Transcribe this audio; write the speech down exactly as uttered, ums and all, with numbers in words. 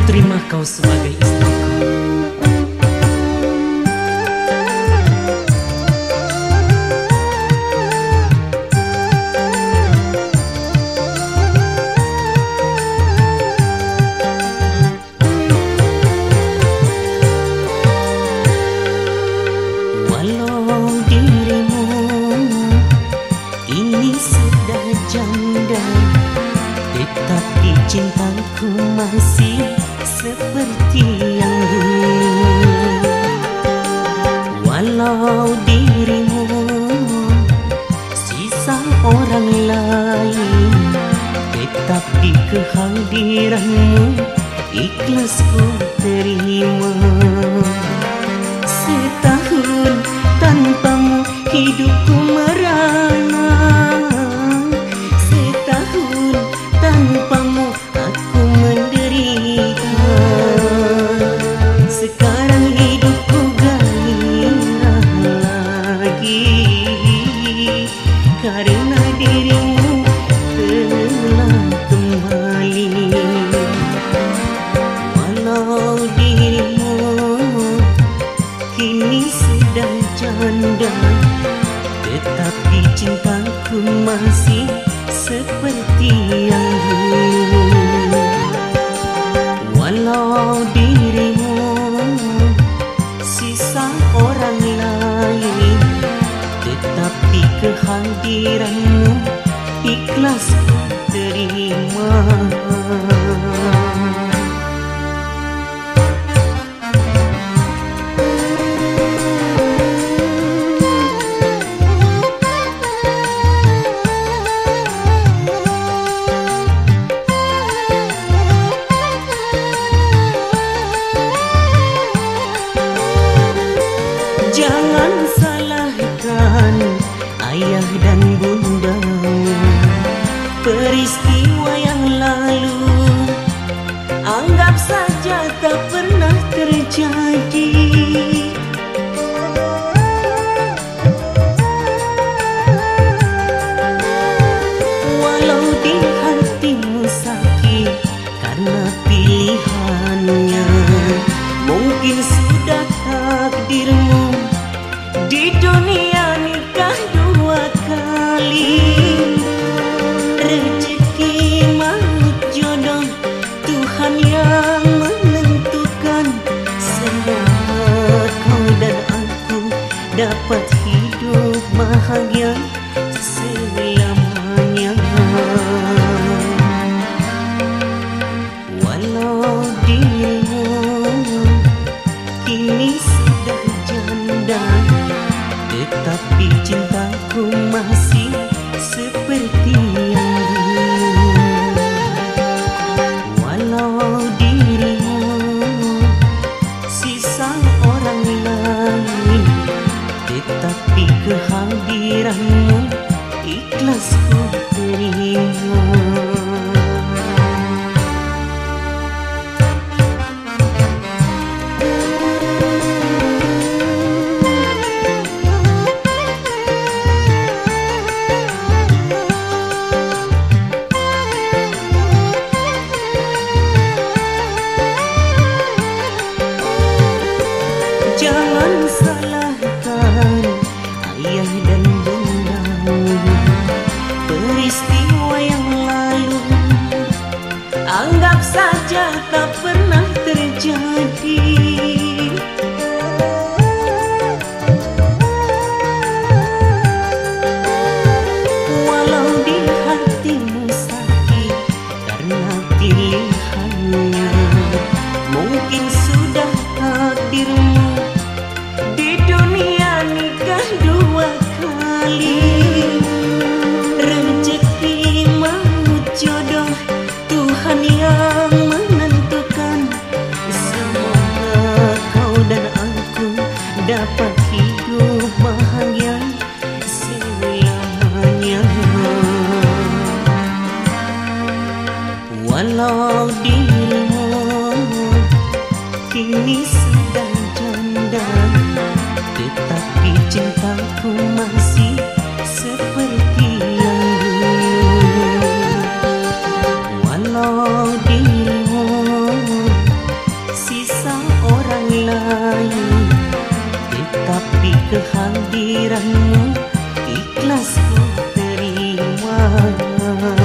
terima kau sebagai istriku. Walau dirimu ini sudah janda, tetapi cintaku masih seperti yang dulu. Walau dirimu sisa orang lain, tetapi kehadiranmu ikhlas ku terima. Setahun tanpamu hidupku merana, setahun tanpamu aku menderita. Sekarang hidupku gairah lagi karena dirimu telah kembali. Walau dirimu kini sudah janda, tetapi cintaku masih seperti yang dulu. Walau dirimu sisa orang lain, tetapi kehadiranmu ikhlas ku terima. Jangan salahkan ayah dan bundamu, peristiwa yang lalu anggap saja tak pernah terjadi. Walau di hatimu sakit karena pilihannya, mungkin sudah takdirmu di dunia nikah dua kali. Rezeki maut jodoh Tuhan yang menentukan. Semoga kau dan aku dapat hidup bahagia selamanya. Walau dirimu kini sudah janda, tetapi cintaku masih seperti yang dulu. Walau dirimu sisa orang lain, tetapi kehadiranmu ikhlas ku terima. Jangan salahkan ayah dan bundamu, peristiwa yang lalu anggap saja tak pernah terjadi. Walau di hatimu sakit karena pilihannya, mungkin sudah takdirmu di dunia nikah dua kali. Rezeki maut jodoh Tuhan yang menentukan. Semoga kau dan aku dapat hidup bahagia selamanya. Walau dirimu kini sudah janda, tetapi cintaku masih seperti yang dulu. Walau dirimu Harap di kehadiranmu ikhlas ku terima.